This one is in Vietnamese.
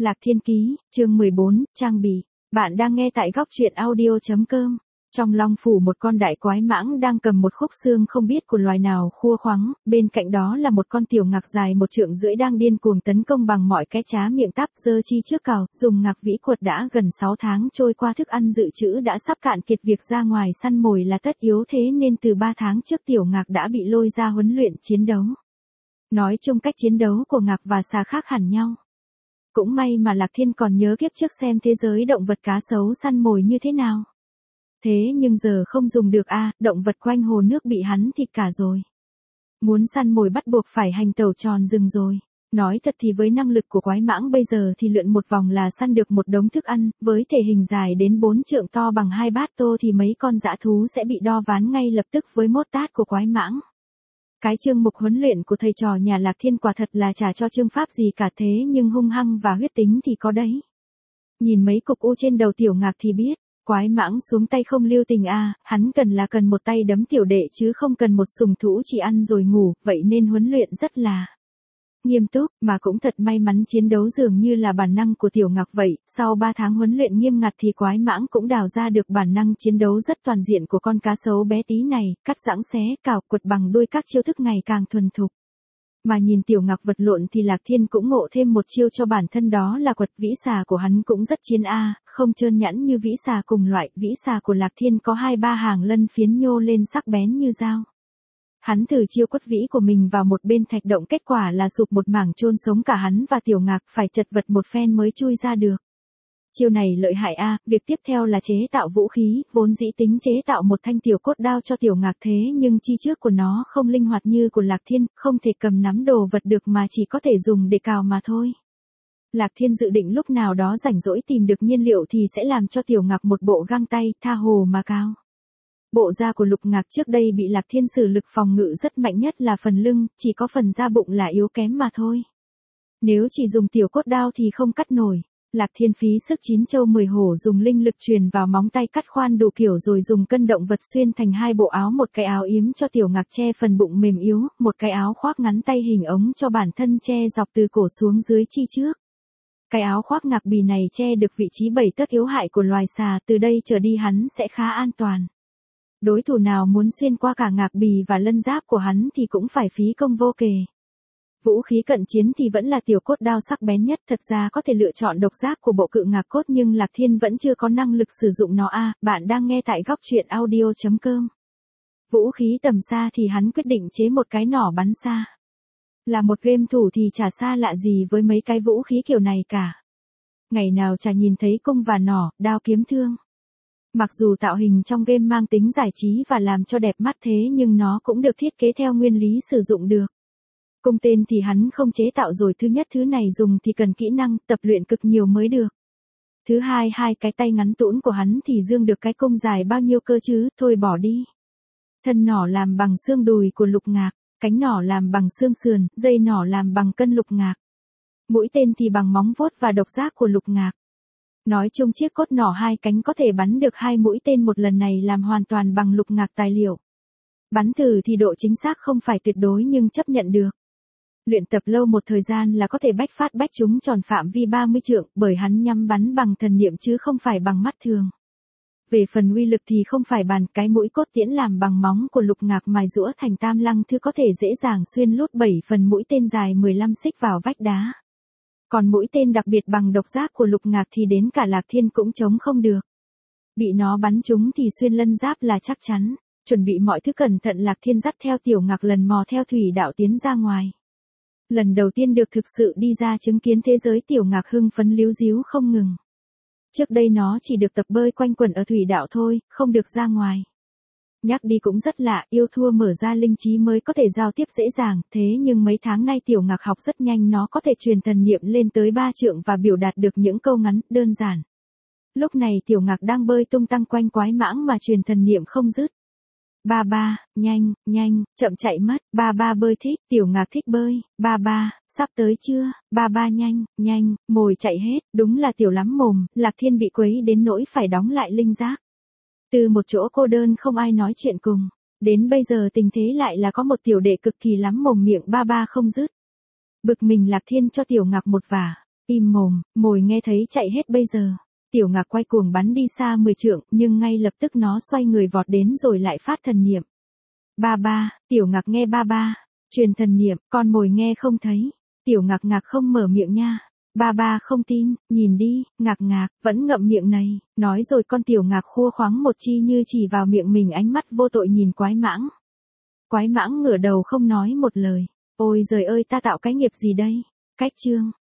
Lạc Thiên Ký, chương 14, trang bị. Bạn đang nghe tại góc truyện audio.com. Trong Long Phủ một con đại quái mãng đang cầm một khúc xương không biết của loài nào khua khoắng, bên cạnh đó là một con tiểu ngạc dài 1,5 trượng đang điên cuồng tấn công bằng mọi cái trá miệng táp giơ chi trước cào, dùng ngạc vĩ quật đã gần 6 tháng trôi qua thức ăn dự trữ đã sắp cạn kiệt, việc ra ngoài săn mồi là tất yếu, thế nên từ 3 tháng trước tiểu ngạc đã bị lôi ra huấn luyện chiến đấu. Nói chung cách chiến đấu của ngạc và xà khác hẳn nhau. Cũng may mà Lạc Thiên còn nhớ kiếp trước xem thế giới động vật cá sấu săn mồi như thế nào. Thế nhưng giờ không dùng được động vật quanh hồ nước bị hắn thịt cả rồi. Muốn săn mồi bắt buộc phải hành tẩu tròn rừng rồi. Nói thật thì với năng lực của quái mãng bây giờ thì lượn một vòng là săn được một đống thức ăn, với thể hình dài đến 4 trượng to bằng 2 bát tô thì mấy con dã thú sẽ bị đo ván ngay lập tức với mốt tát của quái mãng. Cái chương mục huấn luyện của thầy trò nhà Lạc Thiên quả thật là chả cho chương pháp gì cả, thế nhưng hung hăng và huyết tính thì có đấy. Nhìn mấy cục u trên đầu tiểu ngạc thì biết, quái mãng xuống tay không lưu tình hắn cần một tay đấm tiểu đệ chứ không cần một sùng thú chỉ ăn rồi ngủ, vậy nên huấn luyện rất là nghiêm túc, mà cũng thật may mắn chiến đấu dường như là bản năng của tiểu ngạc vậy, sau 3 tháng huấn luyện nghiêm ngặt thì quái mãng cũng đào ra được bản năng chiến đấu rất toàn diện của con cá sấu bé tí này, cắt giãng xé, cào, quật bằng đuôi, các chiêu thức ngày càng thuần thục. Mà nhìn tiểu ngạc vật lộn thì Lạc Thiên cũng ngộ thêm một chiêu cho bản thân, đó là quật vĩ xà của hắn cũng rất chiến không trơn nhẵn như vĩ xà cùng loại, vĩ xà của Lạc Thiên có 2-3 hàng lân phiến nhô lên sắc bén như dao. Hắn thử chiêu quất vĩ của mình vào một bên thạch động, kết quả là sụp một mảng chôn sống cả hắn và tiểu ngạc, phải chật vật một phen mới chui ra được. Chiêu này lợi hại việc tiếp theo là chế tạo vũ khí, vốn dĩ tính chế tạo một thanh tiểu cốt đao cho tiểu ngạc, thế nhưng chi trước của nó không linh hoạt như của Lạc Thiên, không thể cầm nắm đồ vật được mà chỉ có thể dùng để cào mà thôi. Lạc Thiên dự định lúc nào đó rảnh rỗi tìm được nhiên liệu thì sẽ làm cho tiểu ngạc một bộ găng tay, tha hồ mà cào. Bộ da của lục ngạc trước đây bị Lạc Thiên sử lực phòng ngự rất mạnh nhất là phần lưng, chỉ có phần da bụng là yếu kém mà thôi. Nếu chỉ dùng tiểu cốt đao thì không cắt nổi. Lạc Thiên phí sức 9 châu 10 hổ dùng linh lực truyền vào móng tay cắt khoan đủ kiểu rồi dùng cân động vật xuyên thành 2 bộ áo, một cái áo yếm cho tiểu ngạc che phần bụng mềm yếu, một cái áo khoác ngắn tay hình ống cho bản thân che dọc từ cổ xuống dưới chi trước. Cái áo khoác ngạc bì này che được vị trí 7 tấc yếu hại của loài xà, từ đây trở đi hắn sẽ khá an toàn. Đối thủ nào muốn xuyên qua cả ngạc bì và lân giáp của hắn thì cũng phải phí công vô kể. Vũ khí cận chiến thì vẫn là tiểu cốt đao sắc bén nhất, thật ra có thể lựa chọn độc giác của bộ cự ngạc cốt nhưng Lạc Thiên vẫn chưa có năng lực sử dụng nó bạn đang nghe tại góc truyện audio.com. Vũ khí tầm xa thì hắn quyết định chế một cái nỏ bắn xa. Là một game thủ thì chả xa lạ gì với mấy cái vũ khí kiểu này cả. Ngày nào chả nhìn thấy cung và nỏ, đao kiếm thương. Mặc dù tạo hình trong game mang tính giải trí và làm cho đẹp mắt thế nhưng nó cũng được thiết kế theo nguyên lý sử dụng được. Cung tên thì hắn không chế tạo rồi, thứ nhất thứ này dùng thì cần kỹ năng, tập luyện cực nhiều mới được. Thứ hai, hai cái tay ngắn tũn của hắn thì dương được cái cung dài bao nhiêu cơ chứ, thôi bỏ đi. Thân nỏ làm bằng xương đùi của lục ngạc, cánh nỏ làm bằng xương sườn, dây nỏ làm bằng cân lục ngạc. Mũi tên thì bằng móng vuốt và độc giác của lục ngạc. Nói chung chiếc cốt nỏ 2 cánh có thể bắn được 2 mũi tên một lần này làm hoàn toàn bằng lục ngạc tài liệu. Bắn thử thì độ chính xác không phải tuyệt đối nhưng chấp nhận được. Luyện tập lâu một thời gian là có thể bách phát bách trúng tròn phạm vi 30 trượng, bởi hắn nhắm bắn bằng thần niệm chứ không phải bằng mắt thường. Về phần uy lực thì không phải bàn, cái mũi cốt tiễn làm bằng móng của lục ngạc mài giũa thành tam lăng thư có thể dễ dàng xuyên lút 7 phần mũi tên dài 15 xích vào vách đá. Còn mũi tên đặc biệt bằng độc giác của lục ngạc thì đến cả Lạc Thiên cũng chống không được. Bị nó bắn trúng thì xuyên lân giáp là chắc chắn. Chuẩn bị mọi thứ cẩn thận, Lạc Thiên dắt theo tiểu ngạc lần mò theo thủy đạo tiến ra ngoài. Lần đầu tiên được thực sự đi ra chứng kiến thế giới, tiểu ngạc hưng phấn líu ríu không ngừng. Trước đây nó chỉ được tập bơi quanh quẩn ở thủy đạo thôi, không được ra ngoài. Nhắc đi cũng rất lạ, yêu thua mở ra linh trí mới có thể giao tiếp dễ dàng, thế nhưng mấy tháng nay tiểu ngạc học rất nhanh, nó có thể truyền thần niệm lên tới 3 trượng và biểu đạt được những câu ngắn, đơn giản. Lúc này tiểu ngạc đang bơi tung tăng quanh quái mãng mà truyền thần niệm không dứt. Ba ba, nhanh, nhanh, chậm chạy mất, ba ba bơi thích, tiểu ngạc thích bơi, ba ba, sắp tới chưa, ba ba nhanh, nhanh, mồi chạy hết, đúng là tiểu lắm mồm, Lạc Thiên bị quấy đến nỗi phải đóng lại linh giác. Từ một chỗ cô đơn không ai nói chuyện cùng, đến bây giờ tình thế lại là có một tiểu đệ cực kỳ lắm mồm, miệng ba ba không dứt. Bực mình Lạc Thiên cho tiểu ngạc một vả, Im mồm, mồi nghe thấy chạy hết bây giờ. Tiểu Ngạc quay cuồng bắn đi xa 10 trượng, nhưng ngay lập tức nó xoay người vọt đến rồi lại phát thần niệm. Ba ba, Tiểu Ngạc nghe ba ba. Truyền thần niệm, con mồi nghe không thấy. Tiểu Ngạc Ngạc không mở miệng nha. Ba ba không tin, nhìn đi, Ngạc Ngạc, vẫn ngậm miệng này. Nói rồi con Tiểu Ngạc khua khoáng một chi như chỉ vào miệng mình, ánh mắt vô tội nhìn Quái Mãng. Quái Mãng ngửa đầu không nói một lời. Ôi giời ơi, ta tạo cái nghiệp gì đây? Cách chương.